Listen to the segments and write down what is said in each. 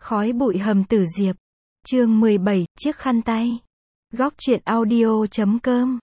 Khói bụi hầm tử diệp. Chương 17, chiếc khăn tay. Góc truyện audio.com.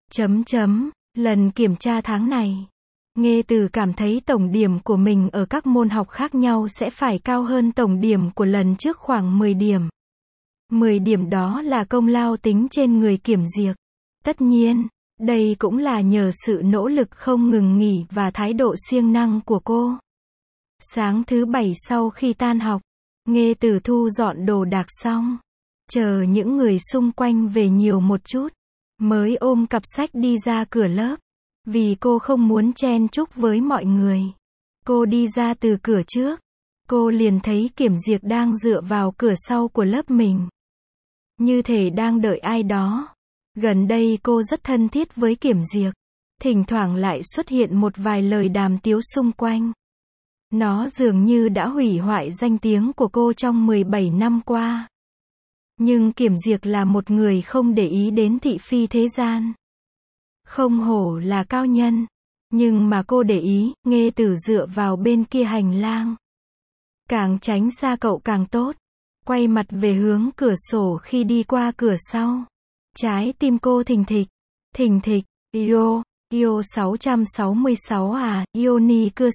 Lần kiểm tra tháng này, Nghê Từ cảm thấy tổng điểm của mình ở các môn học khác nhau sẽ phải cao hơn tổng điểm của lần trước khoảng 10 điểm. 10 điểm đó là công lao tính trên người kiểm duyệt. Tất nhiên, đây cũng là nhờ sự nỗ lực không ngừng nghỉ và thái độ siêng năng của cô. Sáng thứ Bảy sau khi tan học, Nghê Từ thu dọn đồ đạc xong, chờ những người xung quanh về nhiều một chút, mới ôm cặp sách đi ra cửa lớp. Vì cô không muốn chen chúc với mọi người. Cô đi ra từ cửa trước, cô liền thấy Kiểm Diệc đang dựa vào cửa sau của lớp mình, như thể đang đợi ai đó. Gần đây cô rất thân thiết với Kiểm Diệc, thỉnh thoảng lại xuất hiện một vài lời đàm tiếu xung quanh. Nó dường như đã hủy hoại danh tiếng của cô trong 17 năm qua. Nhưng Kiểm Diệc là một người không để ý đến thị phi thế gian. Không hổ là cao nhân. Nhưng mà cô để ý, Nghê Từ dựa vào bên kia hành lang. Càng tránh xa cậu càng tốt. Quay mặt về hướng cửa sổ khi đi qua cửa sau. Trái tim cô thình thịch, Io 666 à, Ioni cưa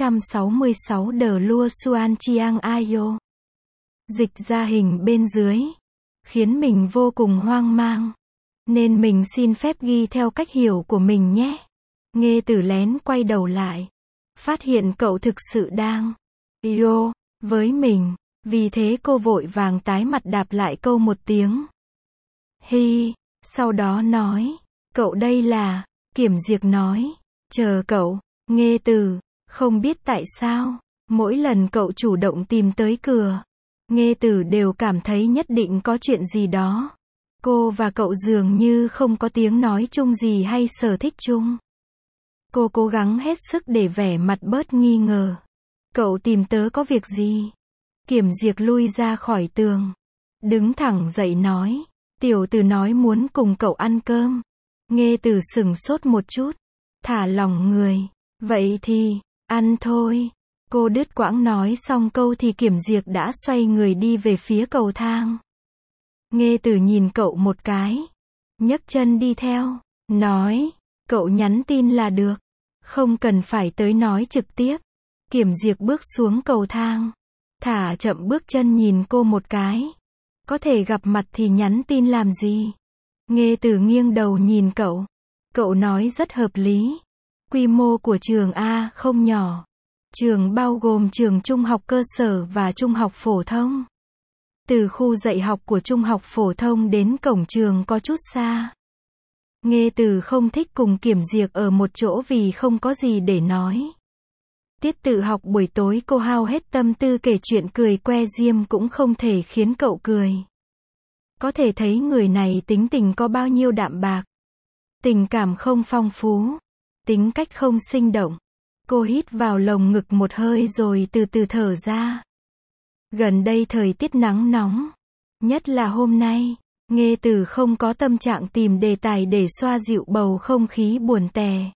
666 đờ lua Suan Chiang Ayo. Dịch ra hình bên dưới, khiến mình vô cùng hoang mang. Nên mình xin phép ghi theo cách hiểu của mình nhé. Nghê Từ lén quay đầu lại, phát hiện cậu thực sự đang Io với mình. Vì thế cô vội vàng tái mặt đáp lại câu một tiếng hi. Sau đó nói, cậu đây là... Kiểm Diệc nói, chờ cậu. Nghê Từ, không biết tại sao, mỗi lần cậu chủ động tìm tới cửa, Nghê Từ đều cảm thấy nhất định có chuyện gì đó. Cô và cậu dường như không có tiếng nói chung gì hay sở thích chung. Cô cố gắng hết sức để vẻ mặt bớt nghi ngờ. Cậu tìm tớ có việc gì? Kiểm Diệc lui ra khỏi tường, đứng thẳng dậy nói, tiểu Từ nói muốn cùng cậu ăn cơm. Nghê Từ sửng sốt một chút, thả lỏng người. Vậy thì, ăn thôi. Cô đứt quãng nói xong câu thì Kiểm Diệc đã xoay người đi về phía cầu thang. Nghê Từ nhìn cậu một cái, nhấc chân đi theo, nói, cậu nhắn tin là được, không cần phải tới nói trực tiếp. Kiểm Diệc bước xuống cầu thang, thả chậm bước chân nhìn cô một cái. Có thể gặp mặt thì nhắn tin làm gì? Nghê Từ nghiêng đầu nhìn cậu. Cậu nói rất hợp lý. Quy mô của trường A không nhỏ. Trường bao gồm trường trung học cơ sở và trung học phổ thông. Từ khu dạy học của trung học phổ thông đến cổng trường có chút xa. Nghê Từ không thích cùng Kiểm Diệc ở một chỗ vì không có gì để nói. Tiết tự học buổi tối cô hao hết tâm tư kể chuyện cười que diêm cũng không thể khiến cậu cười. Có thể thấy người này tính tình có bao nhiêu đạm bạc. Tình cảm không phong phú. Tính cách không sinh động. Cô hít vào lồng ngực một hơi rồi từ từ thở ra. Gần đây thời tiết nắng nóng. Nhất là hôm nay, Nghê Từ không có tâm trạng tìm đề tài để xoa dịu bầu không khí buồn tẻ.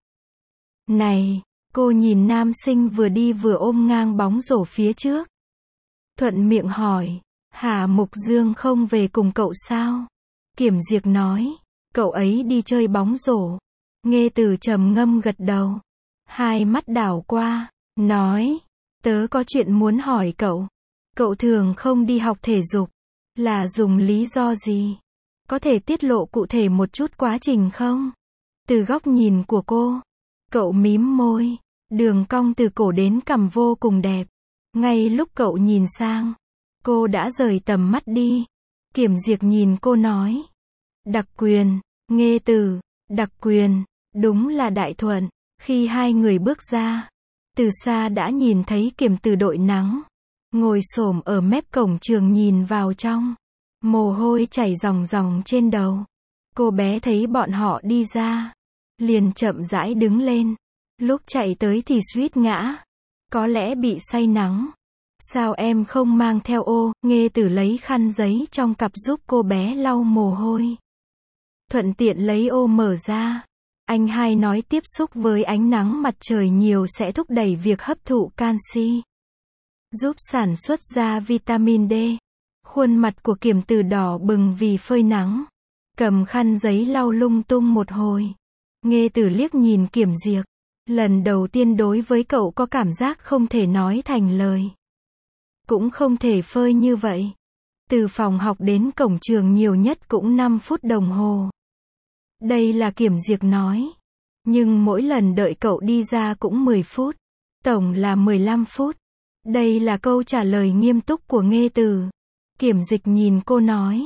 Này, cô nhìn nam sinh vừa đi vừa ôm ngang bóng rổ phía trước. Thuận miệng hỏi, Hà Mục Dương không về cùng cậu sao? Kiểm Diệc nói, cậu ấy đi chơi bóng rổ. Nghê Từ trầm ngâm gật đầu. Hai mắt đảo qua, nói, tớ có chuyện muốn hỏi cậu. Cậu thường không đi học thể dục, là dùng lý do gì? Có thể tiết lộ cụ thể một chút quá trình không? Từ góc nhìn của cô, cậu mím môi, đường cong từ cổ đến cằm vô cùng đẹp. Ngay lúc cậu nhìn sang, cô đã rời tầm mắt đi. Kiểm Diệc nhìn cô nói, đặc quyền. Nghê Từ, đặc quyền, đúng là đại thuận. Khi hai người bước ra, từ xa đã nhìn thấy Kiểm Từ đội nắng, ngồi xổm ở mép cổng trường nhìn vào trong. Mồ hôi chảy ròng ròng trên đầu. Cô bé thấy bọn họ đi ra, liền chậm rãi đứng lên. Lúc chạy tới thì suýt ngã. Có lẽ bị say nắng. Sao em không mang theo ô? Nghê Từ lấy khăn giấy trong cặp giúp cô bé lau mồ hôi. Thuận tiện lấy ô mở ra. Anh hai nói tiếp xúc với ánh nắng mặt trời nhiều sẽ thúc đẩy việc hấp thụ canxi. giúp sản xuất ra vitamin D. Khuôn mặt của Kiểm Từ đỏ bừng vì phơi nắng. Cầm khăn giấy lau lung tung một hồi. Nghê Từ liếc nhìn Kiểm Diệc. Lần đầu tiên đối với cậu có cảm giác không thể nói thành lời. Cũng không thể phơi như vậy. Từ phòng học đến cổng trường nhiều nhất cũng 5 phút đồng hồ. Đây là Kiểm Diệc nói. Nhưng mỗi lần đợi cậu đi ra cũng 10 phút. Tổng là 15 phút. Đây là câu trả lời nghiêm túc của Nghê Từ. Kiểm Dịch nhìn cô nói.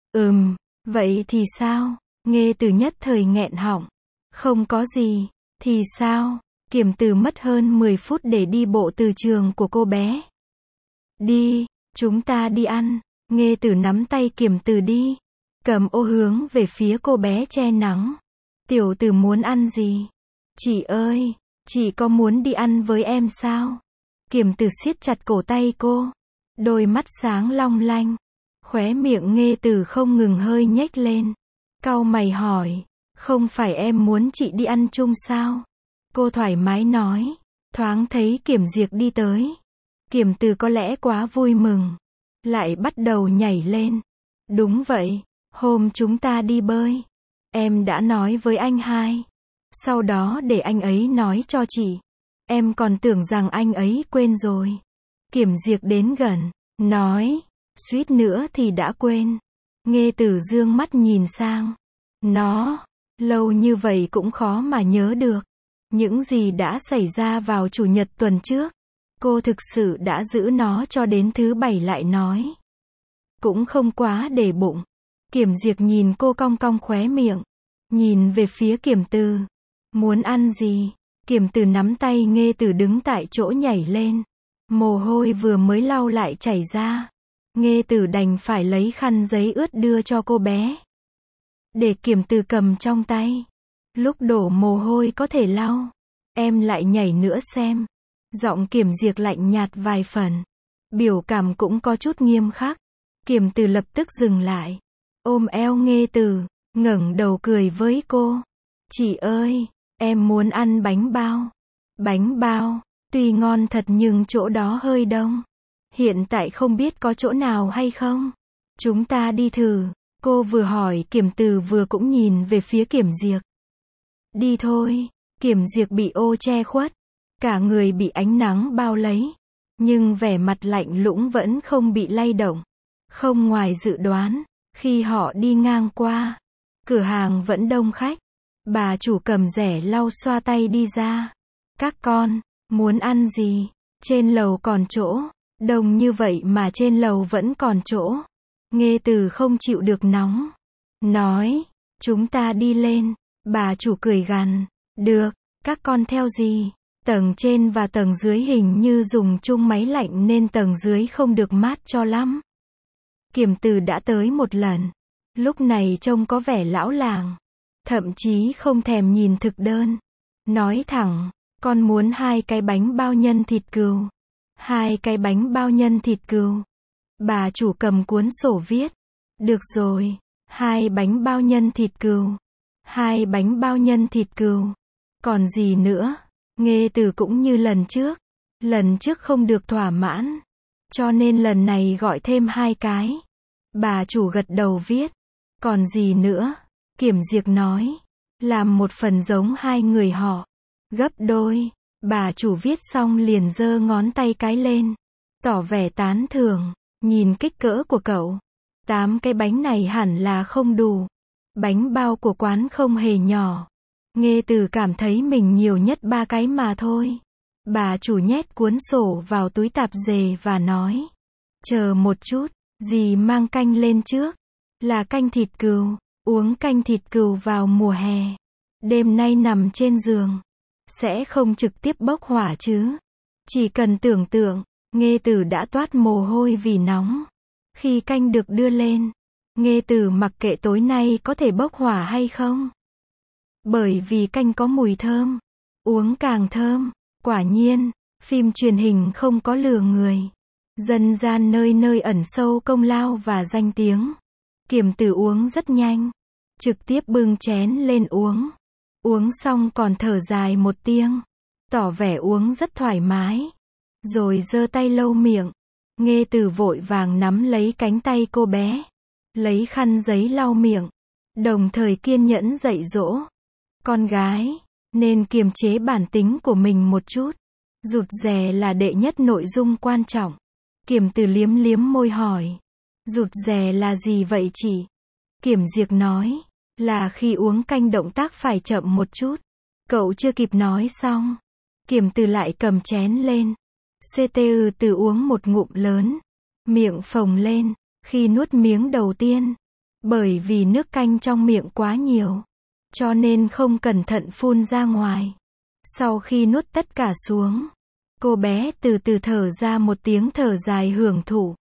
Vậy thì sao? Nghê Từ nhất thời nghẹn họng. Không có gì. Thì sao? Kiểm Từ mất hơn 10 phút để đi bộ từ trường của cô bé. Đi, chúng ta đi ăn. Nghê Từ nắm tay Kiểm Từ đi. Cầm ô hướng về phía cô bé che nắng. Tiểu Từ muốn ăn gì? Chị ơi, chị có muốn đi ăn với em sao? Kiểm Từ siết chặt cổ tay cô. Đôi mắt sáng long lanh. Khóe miệng Nghê Từ không ngừng hơi nhếch lên. Cau mày hỏi. Không phải em muốn chị đi ăn chung sao? Cô thoải mái nói. Thoáng thấy Kiểm Diệc đi tới. Kiểm Từ có lẽ quá vui mừng. Lại bắt đầu nhảy lên. Đúng vậy, hôm chúng ta đi bơi. Em đã nói với anh hai. Sau đó để anh ấy nói cho chị. Em còn tưởng rằng anh ấy quên rồi. Kiểm Diệc đến gần, nói. Suýt nữa thì đã quên. Nghê Từ dương mắt nhìn sang. Nó, lâu như vậy cũng khó mà nhớ được. Những gì đã xảy ra vào chủ nhật tuần trước. Cô thực sự đã giữ nó cho đến thứ bảy lại nói. Cũng không quá để bụng. Kiểm Diệc nhìn cô cong cong khóe miệng. Nhìn về phía Kiểm Từ. Muốn ăn gì? Kiểm Từ nắm tay Nghê Từ đứng tại chỗ nhảy lên. Mồ hôi vừa mới lau lại chảy ra. Nghê Từ đành phải lấy khăn giấy ướt đưa cho cô bé. Để Kiểm Từ cầm trong tay. Lúc đổ mồ hôi có thể lau. Em lại nhảy nữa xem. Giọng Kiểm Diệc lạnh nhạt vài phần. Biểu cảm cũng có chút nghiêm khắc. Kiểm Từ lập tức dừng lại. Ôm eo Nghê Từ, ngẩng đầu cười với cô. Chị ơi, em muốn ăn bánh bao. Bánh bao, tuy ngon thật nhưng chỗ đó hơi đông. Hiện tại không biết có chỗ nào hay không? Chúng ta đi thử. Cô vừa hỏi Kiểm Từ vừa cũng nhìn về phía Kiểm Diệc. Đi thôi. Kiểm Diệc bị ô che khuất. Cả người bị ánh nắng bao lấy. Nhưng vẻ mặt lạnh lũng vẫn không bị lay động. Không ngoài dự đoán. Khi họ đi ngang qua. Cửa hàng vẫn đông khách. Bà chủ cầm rẻ lau xoa tay đi ra. Các con, muốn ăn gì? Trên lầu còn chỗ. Đông như vậy mà trên lầu vẫn còn chỗ. Nghê Từ không chịu được nóng. Nói, chúng ta đi lên. Bà chủ cười gằn. Được, các con theo gì? Tầng trên và tầng dưới hình như dùng chung máy lạnh nên tầng dưới không được mát cho lắm. Kiểm Từ đã tới một lần. Lúc này trông có vẻ lão làng. Thậm chí không thèm nhìn thực đơn. Nói thẳng, con muốn 2 cái bánh bao nhân thịt cừu. 2 cái bánh bao nhân thịt cừu. Bà chủ cầm cuốn sổ viết. Được rồi, 2 bánh bao nhân thịt cừu. 2 bánh bao nhân thịt cừu. Còn gì nữa? Nghê Từ cũng như lần trước. Lần trước không được thỏa mãn. Cho nên lần này gọi thêm 2 cái. Bà chủ gật đầu viết. Còn gì nữa? Kiểm Diệc nói. Làm một phần giống 2 người họ. Gấp đôi. Bà chủ viết xong liền giơ ngón tay cái lên. Tỏ vẻ tán thưởng. Nhìn kích cỡ của cậu. 8 cái bánh này hẳn là không đủ. Bánh bao của quán không hề nhỏ. Nghê Từ cảm thấy mình nhiều nhất 3 cái mà thôi. Bà chủ nhét cuốn sổ vào túi tạp dề và nói. Chờ một chút, dì mang canh lên trước. Là canh thịt cừu. Uống canh thịt cừu vào mùa hè. Đêm nay nằm trên giường. Sẽ không trực tiếp bốc hỏa chứ. Chỉ cần tưởng tượng, Nghê Từ đã toát mồ hôi vì nóng. Khi canh được đưa lên, Nghê Từ mặc kệ tối nay có thể bốc hỏa hay không. Bởi vì canh có mùi thơm. Uống càng thơm. Quả nhiên, phim truyền hình không có lừa người. Dân gian nơi nơi ẩn sâu công lao và danh tiếng. Kiểm Từ uống rất nhanh. Trực tiếp bưng chén lên uống. Uống xong còn thở dài một tiếng. Tỏ vẻ uống rất thoải mái. rồi giơ tay lau miệng. Nghe Từ vội vàng nắm lấy cánh tay cô bé, lấy khăn giấy lau miệng, đồng thời kiên nhẫn dạy dỗ. Con gái, nên kiềm chế bản tính của mình một chút. Rụt rè là đệ nhất nội dung quan trọng. Kiểm Từ liếm liếm môi hỏi. Rụt rè là gì vậy chị? Kiểm Diệc nói, là khi uống canh động tác phải chậm một chút. Cậu chưa kịp nói xong, Kiểm Từ lại cầm chén lên. Từ uống một ngụm lớn, miệng phồng lên, khi nuốt miếng đầu tiên. Bởi vì nước canh trong miệng quá nhiều, cho nên không cẩn thận phun ra ngoài. Sau khi nuốt tất cả xuống, cô bé từ từ thở ra một tiếng thở dài hưởng thụ.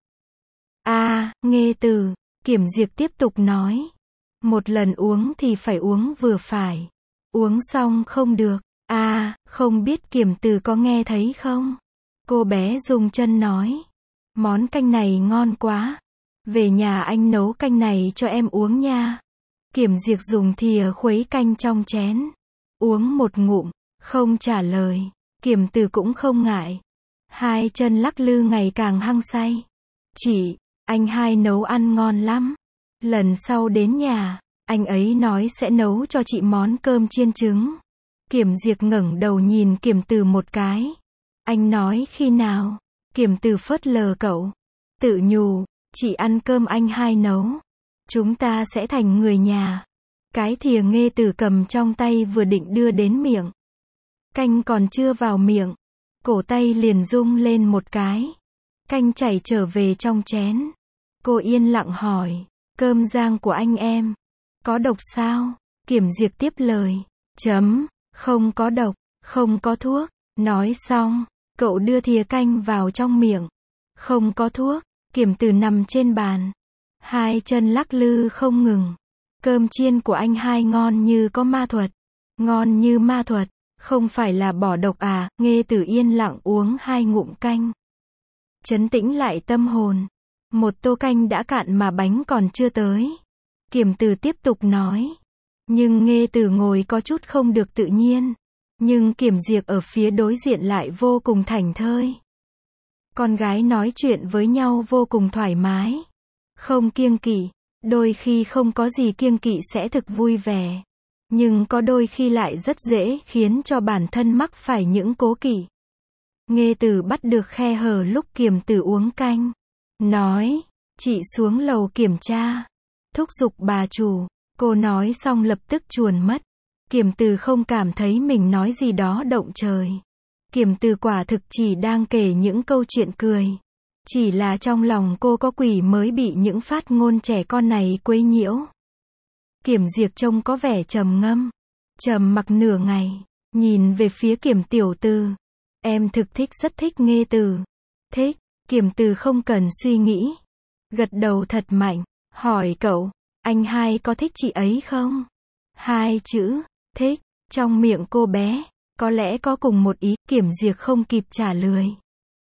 Nghe Từ, Kiểm Diệc tiếp tục nói. Một lần uống thì phải uống vừa phải. Uống xong không được. Không biết Kiểm Từ có nghe thấy không? Cô bé dùng chân nói. Món canh này ngon quá. Về nhà anh nấu canh này cho em uống nha. Kiểm Diệc dùng thìa khuấy canh trong chén. Uống một ngụm, không trả lời. Kiểm Từ cũng không ngại. Hai chân lắc lư ngày càng hăng say. Chị, anh hai nấu ăn ngon lắm. Lần sau đến nhà, anh ấy nói sẽ nấu cho chị món cơm chiên trứng. Kiểm Diệc ngẩng đầu nhìn Kiểm Từ một cái. Anh nói khi nào? Kiểm Từ phớt lờ cậu. Tự nhủ, chị ăn cơm anh hai nấu. Chúng ta sẽ thành người nhà. Cái thìa Nghe Từ cầm trong tay vừa định đưa đến miệng. Canh còn chưa vào miệng. Cổ tay liền rung lên một cái. Canh chảy trở về trong chén. Cô yên lặng hỏi. Cơm rang của anh em có độc sao? Kiểm Diệc tiếp lời. Không có độc, không có thuốc. Nói xong, cậu đưa thìa canh vào trong miệng. Không có thuốc. Kiểm Từ nằm trên bàn, hai chân lắc lư không ngừng. Cơm chiên của anh hai ngon như có ma thuật. Ngon như ma thuật, không phải là bỏ độc à? Nghe Từ yên lặng uống hai ngụm canh, trấn tĩnh lại tâm hồn. Một tô canh đã cạn mà bánh còn chưa tới. Kiểm Từ tiếp tục nói. Nhưng Nghe Từ ngồi có chút không được tự nhiên. Nhưng Kiểm Diệc ở phía đối diện lại vô cùng thảnh thơi. Con gái nói chuyện với nhau vô cùng thoải mái. Không kiêng kỵ. Đôi khi không có gì kiêng kỵ sẽ thực vui vẻ. Nhưng có đôi khi lại rất dễ khiến cho bản thân mắc phải những cố kỵ. Nghe Từ bắt được khe hở lúc Kiểm Từ uống canh. Nói, chị xuống lầu kiểm tra. Thúc giục bà chủ. Cô nói xong lập tức chuồn mất. Kiểm Từ không cảm thấy mình nói gì đó động trời. Kiểm Từ quả thực chỉ đang kể những câu chuyện cười. Chỉ là trong lòng cô có quỷ mới bị những phát ngôn trẻ con này quấy nhiễu. Kiểm Diệc trông có vẻ trầm ngâm. Trầm mặc nửa ngày. Nhìn về phía Kiểm Tiểu Từ. Em thực thích rất thích Nghe Từ. Thích. Kiểm Từ không cần suy nghĩ. Gật đầu thật mạnh. Hỏi cậu, anh hai có thích chị ấy không? Hai chữ, thích, trong miệng cô bé, có lẽ có cùng một ý. Kiểm Diệc không kịp trả lời.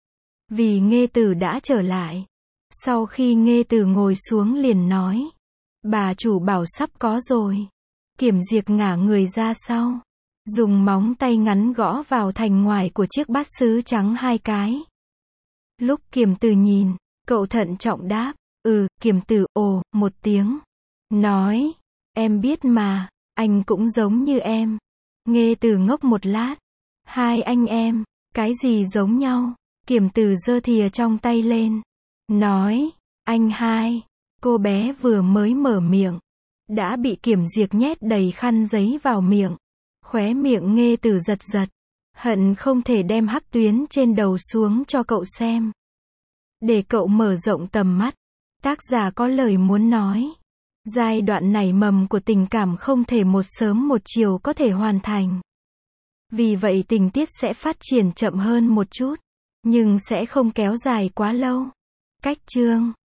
Vì Nghe Từ đã trở lại. Sau khi Nghe Từ ngồi xuống liền nói. Bà chủ bảo sắp có rồi. Kiểm Diệc ngả người ra sau. Dùng móng tay ngắn gõ vào thành ngoài của chiếc bát sứ trắng hai cái. Lúc Kiểm Từ nhìn, cậu thận trọng đáp. Kiểm Từ ồ một tiếng. Nói, em biết mà, anh cũng giống như em. Nghe Từ ngốc một lát. Hai anh em, cái gì giống nhau? Kiểm Từ giơ thìa trong tay lên. Nói, anh hai. Cô bé vừa mới mở miệng, đã bị Kiểm Diệc nhét đầy khăn giấy vào miệng. Khóe miệng Nghe Từ giật giật. Hận không thể đem hắc tuyến trên đầu xuống cho cậu xem. Để cậu mở rộng tầm mắt. Tác giả có lời muốn nói. Giai đoạn nảy mầm của tình cảm không thể một sớm một chiều có thể hoàn thành. Vì vậy tình tiết sẽ phát triển chậm hơn một chút. Nhưng sẽ không kéo dài quá lâu. Cách chương